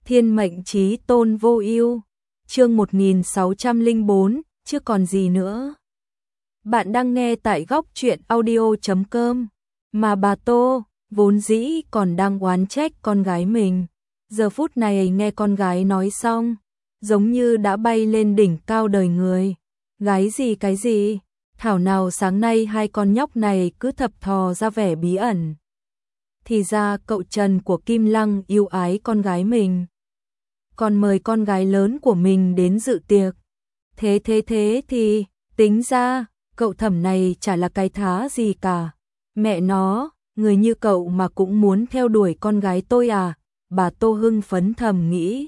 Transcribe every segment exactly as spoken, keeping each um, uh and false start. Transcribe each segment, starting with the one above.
Thiên mệnh chí tôn vô ưu. Chương một nghìn sáu trăm lẻ bốn, chứ còn gì nữa. Bạn đang nghe tại góc truyện audio chấm com. Mà bà Tô vốn dĩ còn đang oán trách con gái mình, giờ phút này nghe con gái nói xong, giống như đã bay lên đỉnh cao đời người. Gái gì cái gì? Thảo nào sáng nay hai con nhóc này cứ thập thò ra vẻ bí ẩn. Thì ra cậu Trần của Kim Lăng yêu ái con gái mình, còn mời con gái lớn của mình đến dự tiệc. Thế thế thế thì, tính ra, cậu Thẩm này chả là cái thá gì cả. Mẹ nó, người như cậu mà cũng muốn theo đuổi con gái tôi à? Bà Tô hưng phấn thầm nghĩ.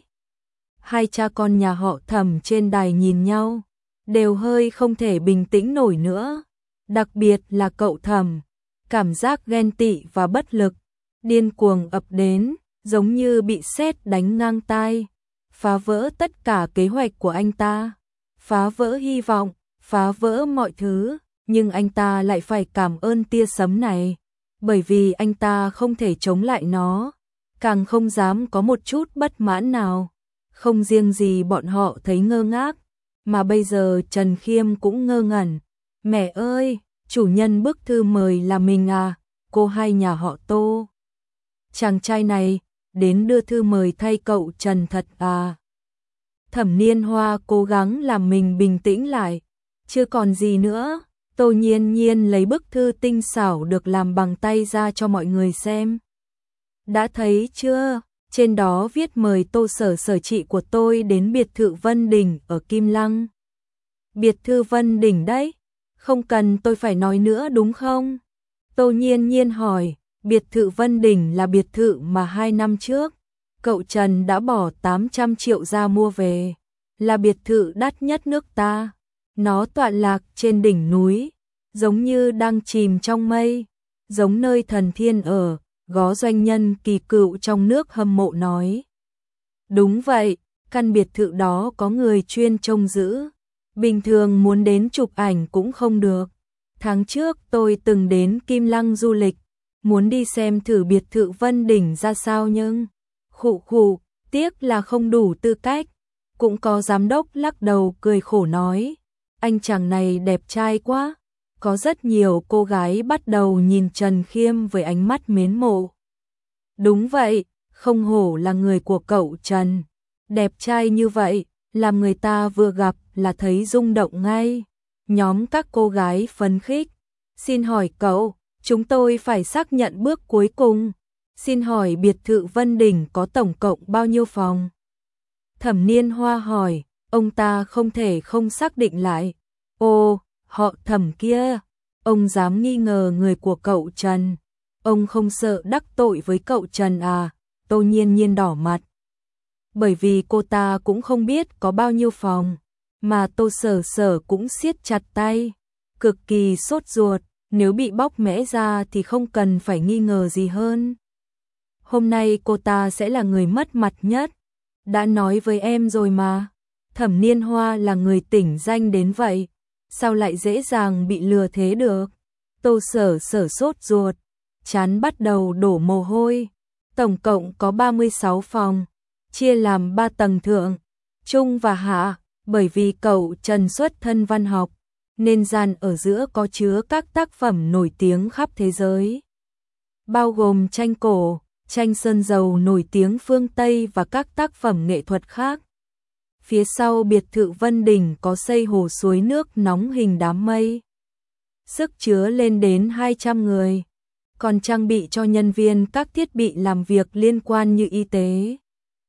Hai cha con nhà họ Thẩm trên đài nhìn nhau, đều hơi không thể bình tĩnh nổi nữa. Đặc biệt là cậu Thẩm, cảm giác ghen tị và bất lực, điên cuồng ập đến, giống như bị sét đánh ngang tai, phá vỡ tất cả kế hoạch của anh ta, phá vỡ hy vọng, phá vỡ mọi thứ, nhưng anh ta lại phải cảm ơn tia sấm này, bởi vì anh ta không thể chống lại nó, càng không dám có một chút bất mãn nào. Không riêng gì bọn họ thấy ngơ ngác, mà bây giờ Trần Khiêm cũng ngơ ngẩn. Mẹ ơi, chủ nhân bức thư mời là mình à? Cô hai nhà họ Tô. Chàng trai này đến đưa thư mời thay cậu Trần thật à? Thẩm Niên Hoa cố gắng làm mình bình tĩnh lại. Chưa còn gì nữa. Tô Nhiên Nhiên lấy bức thư tinh xảo được làm bằng tay ra cho mọi người xem. Đã thấy chưa? Trên đó viết mời Tô Sở Sở chị của tôi đến biệt thự Vân Đình ở Kim Lăng. Biệt thự Vân Đình đấy? Không cần tôi phải nói nữa đúng không? Tô Nhiên Nhiên hỏi. Biệt thự Vân Đình là biệt thự mà hai năm trước cậu Trần đã bỏ tám trăm triệu ra mua về, là biệt thự đắt nhất nước ta. Nó tọa lạc trên đỉnh núi, giống như đang chìm trong mây, giống nơi thần thiên ở. Gó doanh nhân kỳ cựu trong nước hâm mộ nói. Đúng vậy, căn biệt thự đó có người chuyên trông giữ, bình thường muốn đến chụp ảnh cũng không được. Tháng trước tôi từng đến Kim Lăng du lịch, muốn đi xem thử biệt thự Vân Đỉnh ra sao nhưng khụ khụ, tiếc là không đủ tư cách. Cũng có giám đốc lắc đầu cười khổ nói, anh chàng này đẹp trai quá. Có rất nhiều cô gái bắt đầu nhìn Trần Khiêm với ánh mắt mến mộ. Đúng vậy, không hổ là người của cậu Trần. Đẹp trai như vậy, làm người ta vừa gặp là thấy rung động ngay. Nhóm các cô gái phấn khích. Xin hỏi cậu, chúng tôi phải xác nhận bước cuối cùng. Xin hỏi biệt thự Vân Đỉnh có tổng cộng bao nhiêu phòng? Thẩm Niên Hoa hỏi, ông ta không thể không xác định lại. Ồ, họ Thẩm kia, ông dám nghi ngờ người của cậu Trần. Ông không sợ đắc tội với cậu Trần à? Tô Nhiên Nhiên đỏ mặt. Bởi vì cô ta cũng không biết có bao nhiêu phòng, mà Tô Sở Sở cũng siết chặt tay, cực kỳ sốt ruột, nếu bị bóc mẽ ra thì không cần phải nghi ngờ gì hơn. Hôm nay cô ta sẽ là người mất mặt nhất. Đã nói với em rồi mà, Thẩm Niên Hoa là người tỉnh danh đến vậy, sao lại dễ dàng bị lừa thế được? Tô Sở Sở sốt ruột, trán bắt đầu đổ mồ hôi. Tổng cộng có ba mươi sáu phòng, chia làm ba tầng thượng, trung và hạ, bởi vì cậu Trần xuất thân văn học, nên gian ở giữa có chứa các tác phẩm nổi tiếng khắp thế giới, bao gồm tranh cổ, tranh sơn dầu nổi tiếng phương Tây và các tác phẩm nghệ thuật khác. Phía sau biệt thự Vân Đỉnh có xây hồ suối nước nóng hình đám mây, sức chứa lên đến hai trăm người, còn trang bị cho nhân viên các thiết bị làm việc liên quan như y tế,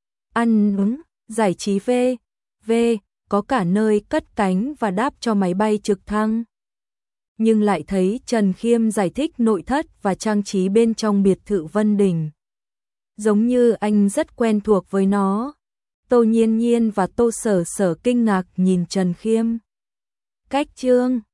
ăn uống, giải trí v v có cả nơi cất cánh và đáp cho máy bay trực thăng. Nhưng lại thấy Trần Khiêm giải thích nội thất và trang trí bên trong biệt thự Vân Đỉnh, giống như anh rất quen thuộc với nó. Tô Nhiên Nhiên và Tô Sở Sở kinh ngạc nhìn Trần Khiêm. Cách trương,